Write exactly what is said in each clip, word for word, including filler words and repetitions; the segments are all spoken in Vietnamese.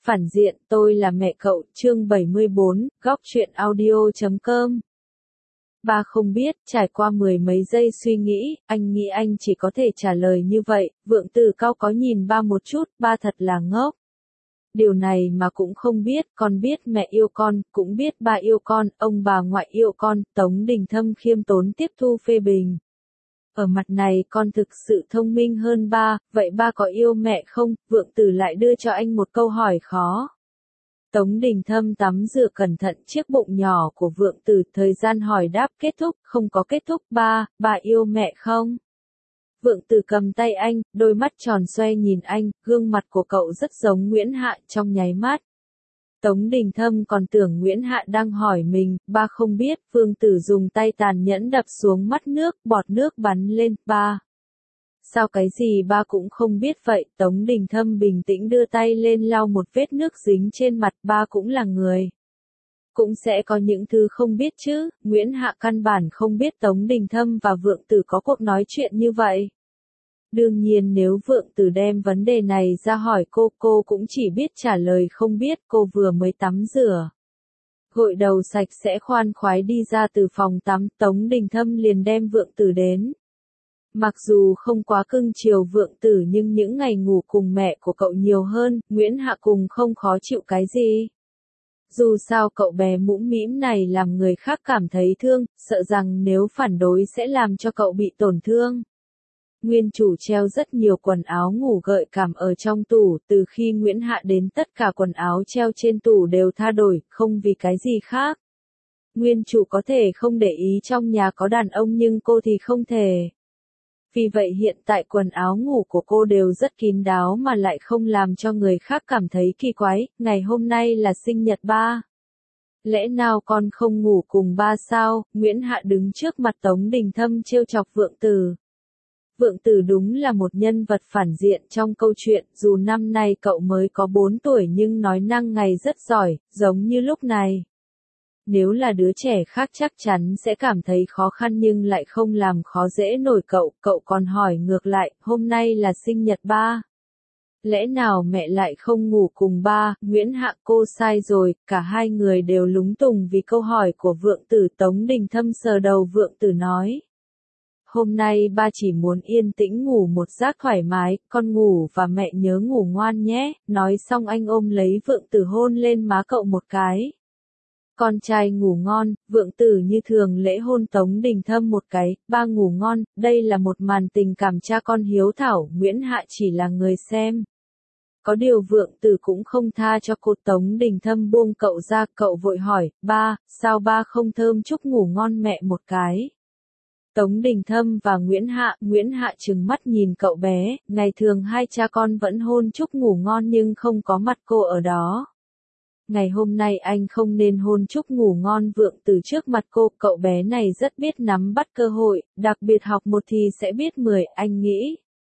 Phản diện, tôi là mẹ cậu, chương bảy mươi bốn, góc truyện audio chấm com. Ba không biết, trải qua mười mấy giây suy nghĩ, anh nghĩ anh chỉ có thể trả lời như vậy. Vượng Tử cau có nhìn ba một chút, ba thật là ngốc. Điều này mà cũng không biết, con biết mẹ yêu con, cũng biết ba yêu con, ông bà ngoại yêu con. Tống Đình Thâm khiêm tốn tiếp thu phê bình. Ở mặt này con thực sự thông minh hơn ba, vậy ba có yêu mẹ không? Vượng Tử lại đưa cho anh một câu hỏi khó. Tống Đình Thâm tắm rửa cẩn thận chiếc bụng nhỏ của Vượng Tử, thời gian hỏi đáp kết thúc, không có kết thúc. Ba, ba yêu mẹ không? Vượng Tử cầm tay anh, đôi mắt tròn xoe nhìn anh, gương mặt của cậu rất giống Nguyễn Hạ trong nháy mắt. Tống Đình Thâm còn tưởng Nguyễn Hạ đang hỏi mình, ba không biết. Vượng Tử dùng tay tàn nhẫn đập xuống mắt nước, bọt nước bắn lên. Ba. Sao cái gì ba cũng không biết vậy? Tống Đình Thâm bình tĩnh đưa tay lên lau một vết nước dính trên mặt. Ba cũng là người. Cũng sẽ có những thứ không biết chứ. Nguyễn Hạ căn bản không biết Tống Đình Thâm và Vượng Tử có cuộc nói chuyện như vậy. Đương nhiên nếu Vượng Tử đem vấn đề này ra hỏi cô, cô cũng chỉ biết trả lời không biết. Cô vừa mới tắm rửa, gội đầu sạch sẽ khoan khoái đi ra từ phòng tắm. Tống Đình Thâm liền đem Vượng Tử đến. Mặc dù không quá cưng chiều Vượng Tử nhưng những ngày ngủ cùng mẹ của cậu nhiều hơn, Nguyễn Hạ cùng không khó chịu cái gì. Dù sao cậu bé mũm mĩm này làm người khác cảm thấy thương, sợ rằng nếu phản đối sẽ làm cho cậu bị tổn thương. Nguyên chủ treo rất nhiều quần áo ngủ gợi cảm ở trong tủ, từ khi Nguyễn Hạ đến tất cả quần áo treo trên tủ đều tha đổi, không vì cái gì khác. Nguyên chủ có thể không để ý trong nhà có đàn ông nhưng cô thì không thể. Vì vậy hiện tại quần áo ngủ của cô đều rất kín đáo mà lại không làm cho người khác cảm thấy kỳ quái. Ngày hôm nay là sinh nhật ba. Lẽ nào con không ngủ cùng ba sao? Nguyễn Hạ đứng trước mặt Tống Đình Thâm trêu chọc Vượng Tử. Vượng Tử đúng là một nhân vật phản diện trong câu chuyện, dù năm nay cậu mới có bốn tuổi nhưng nói năng ngày rất giỏi, giống như lúc này. Nếu là đứa trẻ khác chắc chắn sẽ cảm thấy khó khăn nhưng lại không làm khó dễ nổi cậu, cậu còn hỏi ngược lại, hôm nay là sinh nhật ba. Lẽ nào mẹ lại không ngủ cùng ba? Nguyễn Hạ cô sai rồi, cả hai người đều lúng túng vì câu hỏi của Vượng Tử. Tống Đình Thâm sờ đầu Vượng Tử nói. Hôm nay ba chỉ muốn yên tĩnh ngủ một giấc thoải mái, con ngủ và mẹ nhớ ngủ ngoan nhé. Nói xong anh ôm lấy Vượng Tử hôn lên má cậu một cái. Con trai ngủ ngon, Vượng Tử như thường lễ hôn Tống Đình Thâm một cái, ba ngủ ngon. Đây là một màn tình cảm cha con hiếu thảo, Nguyễn Hạ chỉ là người xem. Có điều Vượng Tử cũng không tha cho cô. Tống Đình Thâm buông cậu ra, cậu vội hỏi, ba, sao ba không thơm chúc ngủ ngon mẹ một cái? Tống Đình Thâm và Nguyễn Hạ, Nguyễn Hạ trừng mắt nhìn cậu bé, ngày thường hai cha con vẫn hôn chúc ngủ ngon nhưng không có mặt cô ở đó. Ngày hôm nay anh không nên hôn chúc ngủ ngon Vượng Tử trước mặt cô, cậu bé này rất biết nắm bắt cơ hội, đặc biệt học một thì sẽ biết mười, anh nghĩ.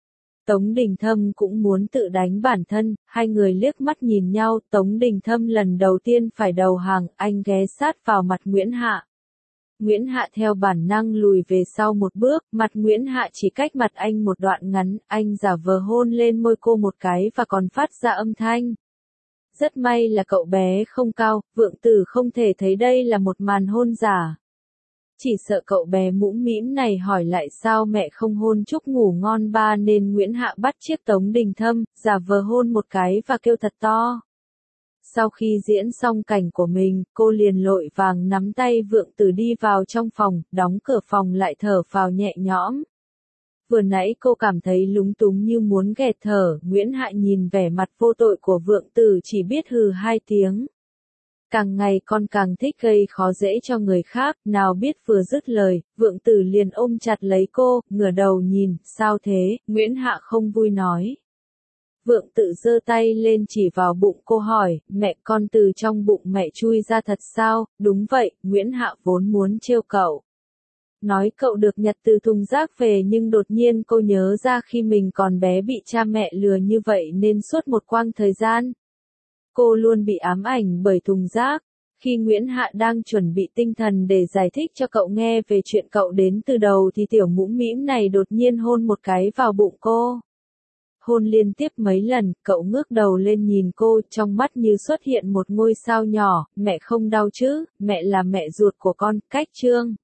Tống Đình Thâm cũng muốn tự đánh bản thân, hai người liếc mắt nhìn nhau, Tống Đình Thâm lần đầu tiên phải đầu hàng, anh ghé sát vào mặt Nguyễn Hạ. Nguyễn Hạ theo bản năng lùi về sau một bước, mặt Nguyễn Hạ chỉ cách mặt anh một đoạn ngắn, anh giả vờ hôn lên môi cô một cái và còn phát ra âm thanh. Rất may là cậu bé không cao, Vượng Tử không thể thấy đây là một màn hôn giả. Chỉ sợ cậu bé mũm mĩm này hỏi lại sao mẹ không hôn chúc ngủ ngon ba nên Nguyễn Hạ bắt chiếc Tống Đình Thâm, giả vờ hôn một cái và kêu thật to. Sau khi diễn xong cảnh của mình, cô liền lội vàng nắm tay Vượng Tử đi vào trong phòng, đóng cửa phòng lại thở phào nhẹ nhõm. Vừa nãy cô cảm thấy lúng túng như muốn nghẹt thở, Nguyễn Hạ nhìn vẻ mặt vô tội của Vượng Tử chỉ biết hừ hai tiếng. Càng ngày con càng thích gây khó dễ cho người khác, nào biết vừa dứt lời, Vượng Tử liền ôm chặt lấy cô, ngửa đầu nhìn, sao thế? Nguyễn Hạ không vui nói. Vượng Tử giơ tay lên chỉ vào bụng cô hỏi, mẹ con từ trong bụng mẹ chui ra thật sao? Đúng vậy, Nguyễn Hạ vốn muốn trêu cậu. Nói cậu được nhặt từ thùng rác về nhưng đột nhiên cô nhớ ra khi mình còn bé bị cha mẹ lừa như vậy nên suốt một quãng thời gian. Cô luôn bị ám ảnh bởi thùng rác. Khi Nguyễn Hạ đang chuẩn bị tinh thần để giải thích cho cậu nghe về chuyện cậu đến từ đầu thì tiểu mũm mĩm này đột nhiên hôn một cái vào bụng cô. hôn liên tiếp mấy lần, cậu ngước đầu lên nhìn cô, trong mắt như xuất hiện một ngôi sao nhỏ, mẹ không đau chứ, mẹ là mẹ ruột của con, cách Trương.